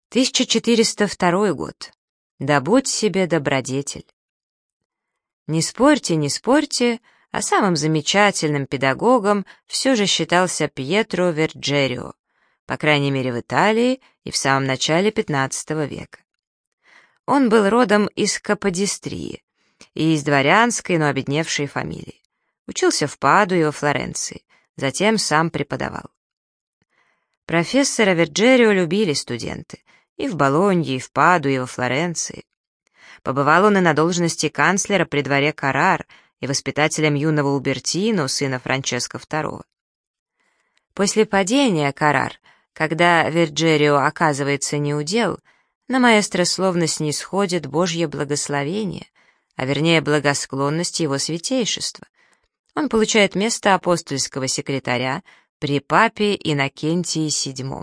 1402 год. Добудь себе добродетель. Не спорьте, а самым замечательным педагогом все же считался Пьетро Верджерио, по крайней мере в Италии и в самом начале XV века. Он был родом из Каподистрии и из дворянской, но обедневшей фамилии. Учился в Падуе и во Флоренции, затем сам преподавал. Профессора Верджерио любили студенты и в Болонье, и в Падуе, и во Флоренции. Побывал он и на должности канцлера при дворе Каррар и воспитателем юного Убертино, сына Франческо II. После падения Каррар, когда Верджерио оказывается неудел, на маэстро словно снисходит Божье благословение, а вернее благосклонность его святейшества. Он получает место апостольского секретаря при папе Иннокентии VII.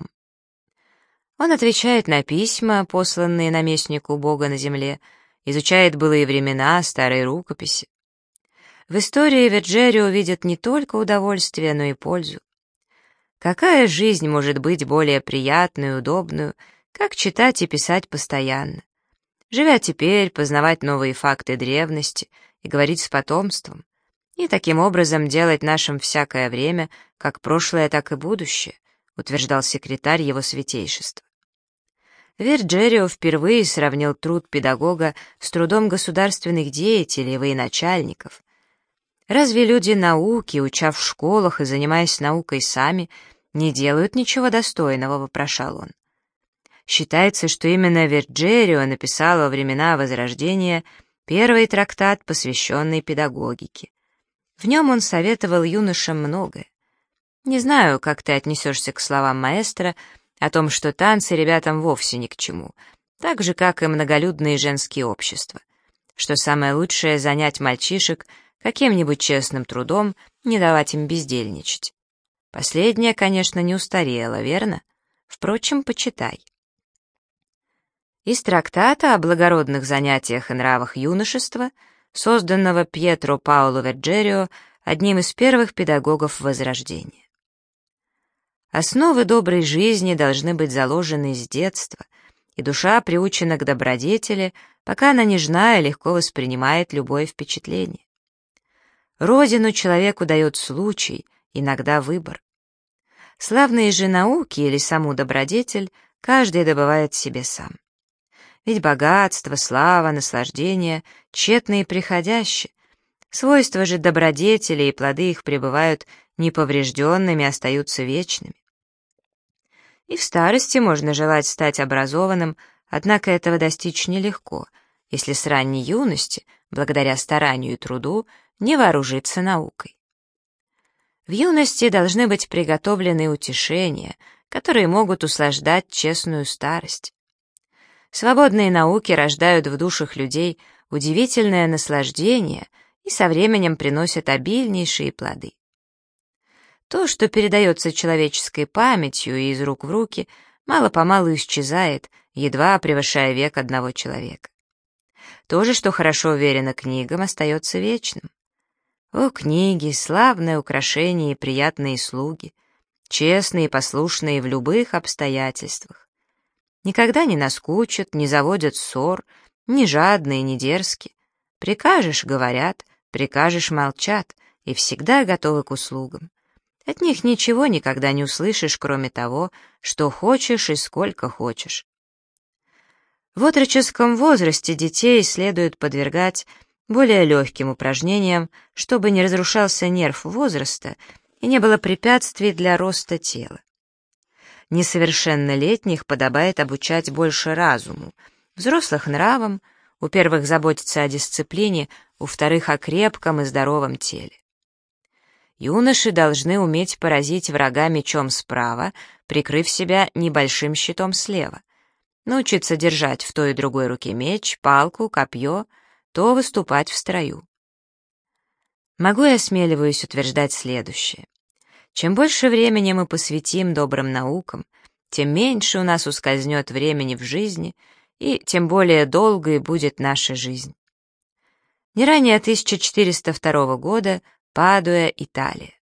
Он отвечает на письма, посланные наместнику Бога на земле, изучает былые времена, старые рукописи. В истории Верджерио видит не только удовольствие, но и пользу. Какая жизнь может быть более приятной и удобную, как читать и писать постоянно? Живя теперь, познавать новые факты древности и говорить с потомством, и таким образом делать нашим всякое время, как прошлое, так и будущее, утверждал секретарь его святейшества. Верджерио впервые сравнил труд педагога с трудом государственных деятелей и военачальников. Разве люди науки, уча в школах и занимаясь наукой сами, не делают ничего достойного, вопрошал он. Считается, что именно Верджерио написал во времена Возрождения первый трактат, посвященный педагогике. В нем он советовал юношам многое. Не знаю, как ты отнесешься к словам маэстро о том, что танцы ребятам вовсе ни к чему, так же, как и многолюдные женские общества, что самое лучшее — занять мальчишек каким-нибудь честным трудом, не давать им бездельничать. Последнее, конечно, не устарело, верно? Впрочем, почитай. Из трактата о благородных занятиях и нравах юношества, созданного Пьетро Паоло Верджерио, одним из первых педагогов Возрождения. Основы доброй жизни должны быть заложены с детства, и душа приучена к добродетели, пока она нежна и легко воспринимает любое впечатление. Родину человеку дает случай, иногда выбор. Славные же науки или саму добродетель каждый добывает себе сам. Ведь богатство, слава, наслаждение тщетны и приходящие. Свойства же добродетели и плоды их пребывают неповрежденными, остаются вечными. И в старости можно желать стать образованным, однако этого достичь нелегко, если с ранней юности, благодаря старанию и труду, не вооружиться наукой. В юности должны быть приготовлены утешения, которые могут услаждать честную старость. Свободные науки рождают в душах людей удивительное наслаждение и со временем приносят обильнейшие плоды. То, что передается человеческой памятью и из рук в руки, мало-помалу исчезает, едва превышая век одного человека. То же, что хорошо уверено книгам, остается вечным. О, книги, славное украшение и приятные слуги, честные и послушные в любых обстоятельствах. Никогда не наскучат, не заводят ссор, не жадные, не дерзкие. Прикажешь — говорят, прикажешь — молчат, и всегда готовы к услугам. От них ничего никогда не услышишь, кроме того, что хочешь и сколько хочешь. В отроческом возрасте детей следует подвергать более легким упражнениям, чтобы не разрушался нерв возраста и не было препятствий для роста тела. Несовершеннолетних подобает обучать больше разуму, взрослых — нравам, у первых заботиться о дисциплине, у вторых — о крепком и здоровом теле. Юноши должны уметь поразить врага мечом справа, прикрыв себя небольшим щитом слева, научиться держать в той и другой руке меч, палку, копье, то выступать в строю. Могу и осмеливаюсь утверждать следующее. Чем больше времени мы посвятим добрым наукам, тем меньше у нас ускользнет времени в жизни, и тем более долгой будет наша жизнь. Не ранее 1402 года, Падуя, Италия.